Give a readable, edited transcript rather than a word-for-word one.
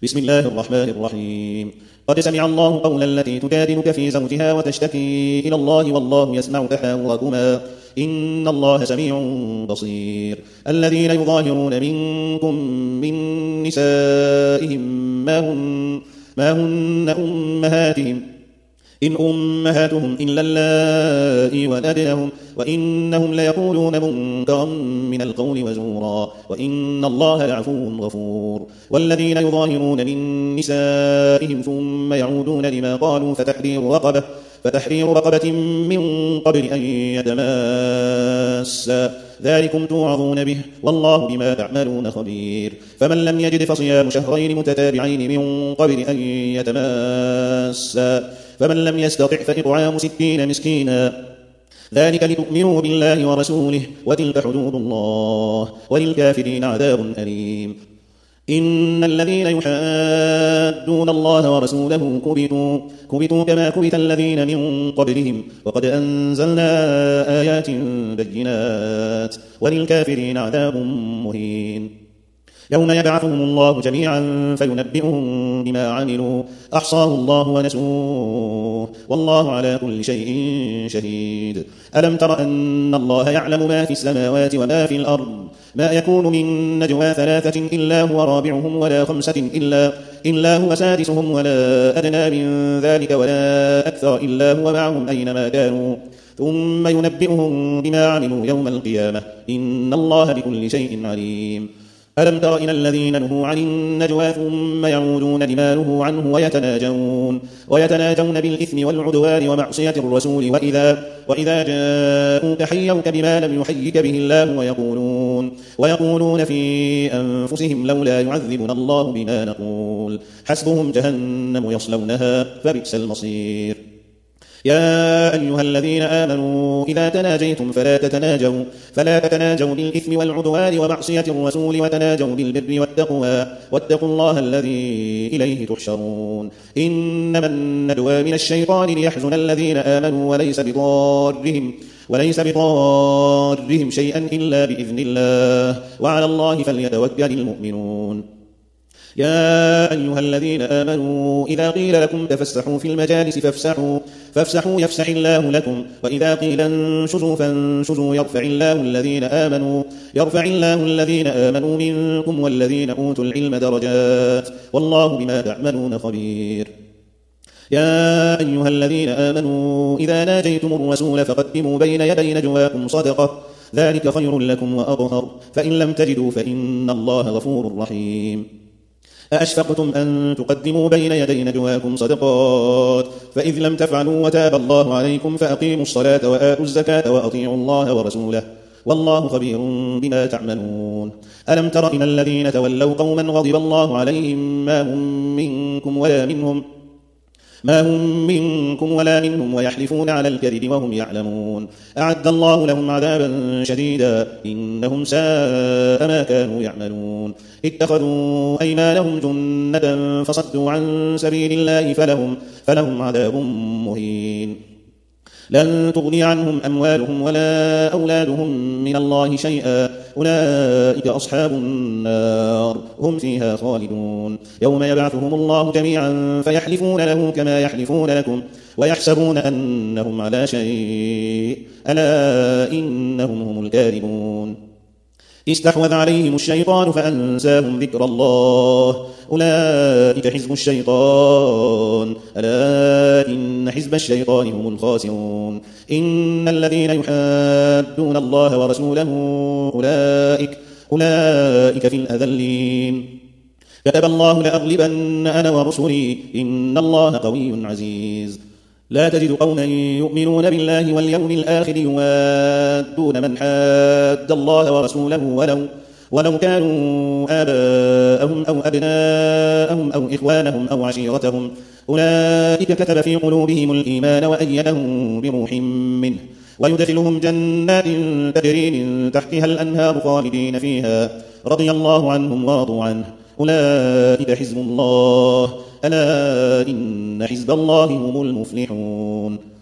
بسم الله الرحمن الرحيم. قد سمع الله قولا التي تجادلك في زوجها وتشتكي إلى الله والله يسمع تحاوركما إن الله سميع بصير. الذين يظاهرون منكم من نسائهم ما هن أمهاتهم إن أمهاتهم إلا اللائي ولدنهم وإنهم ليقولون منكرا من القول وزورا وإن الله لعفو غفور. والذين يظاهرون من نسائهم ثم يعودون لما قالوا فتحرير رقبة من قبل أن يتماسا ذلكم توعظون به والله بما تعملون خبير. فمن لم يجد فصيام شهرين متتابعين من قبل أن يتماسا فمن لم يستطع فإطعام 60 مسكينا ذلك لتؤمنوا بالله ورسوله وتلك حدود الله وللكافرين عذاب أليم. إن الذين يحادون الله ورسوله كبتوا كما كبت الذين من قبلهم وقد أنزلنا آيات بينات وللكافرين عذاب مهين. يوم يبعثهم الله جميعا فينبئهم بما عملوا أحصاه الله ونسوه والله على كل شيء شهيد. ألم تر أن الله يعلم ما في السماوات وما في الأرض ما يكون من نجوى 3 إلا هو رابعهم ولا 5 إلا هو سادسهم ولا أدنى من ذلك ولا أكثر إلا هو معهم أينما كانوا ثم ينبئهم بما عملوا يوم القيامة إن الله بكل شيء عليم. ألم تر إلى الذين نهوا عن النجوى ثم يعودون لما نهوا عنه ويتناجون بالإثم والعدوان ومعصية الرسول وإذا جاءوك حيوك بما لم يحيك به الله ويقولون في أنفسهم لولا يعذبنا الله بما نقول حسبهم جهنم يصلونها فبئس المصير. يا أيها الذين آمنوا إذا تناجيتم فلا تتناجوا بالإثم والعدوان ومعصية الرسول وتناجوا بالبر والتقوى واتقوا الله الذي إليه تحشرون. إنما النجوى من الشيطان ليحزن الذين آمنوا وليس بضارهم شيئا إلا بإذن الله وعلى الله فليتوكل المؤمنون. يا أيها الذين آمنوا إذا قيل لكم تفسحوا في المجالس فافسحوا يفسح الله لكم وإذا قيل انشزوا فانشزوا يرفع الله الذين آمنوا منكم والذين أوتوا العلم درجات والله بما تعملون خبير. يا أيها الذين آمنوا إذا ناجيتم الرسول فقدموا بين يدي نجواكم صدقة ذلك خير لكم وأطهر فإن لم تجدوا فإن الله غفور رحيم. أأشفقتم أن تقدموا بين يدي نجواكم صدقات فإذ لم تفعلوا وتاب الله عليكم فأقيموا الصلاة وآتوا الزكاة وأطيعوا الله ورسوله والله خبير بما تعملون. ألم تر إلى الذين تولوا قوما غضب الله عليهم ما هم منكم ولا منهم ويحلفون على الكذب وهم يعلمون أعد الله لهم عذابا شديدا إنهم ساء ما كانوا يعملون. اتخذوا أيمانهم جنة فصدوا عن سبيل الله فلهم عذاب مهين. لن تغني عنهم أموالهم ولا أولادهم من الله شيئا أولئك أصحاب النار هم فيها خالدون. يوم يبعثهم الله جميعا فيحلفون له كما يحلفون لكم ويحسبون أنهم على شيء ألا إنهم هم الكاذبون. استحوذ عليهم الشيطان فأنساهم ذكر الله أولئك حزب الشيطان ألا إن حزب الشيطان هم الخاسرون. إن الذين يحادون الله ورسوله أولئك في الأذلين كتب الله لأغلبن أنا ورسلي إن الله قوي عزيز. لا تجد قوما يؤمنون بالله واليوم الآخر يوادون من حاد الله ورسوله ولو كانوا آباءهم أو أبناءهم أو إخوانهم أو عشيرتهم أولئك كتب في قلوبهم الإيمان وأيدهم بروح منه ويدخلهم جنات تجري من تحتها الأنهار خالدين فيها رضي الله عنهم ورضوا عنه أولئك حزب الله ألا إن حزب الله هم المفلحون.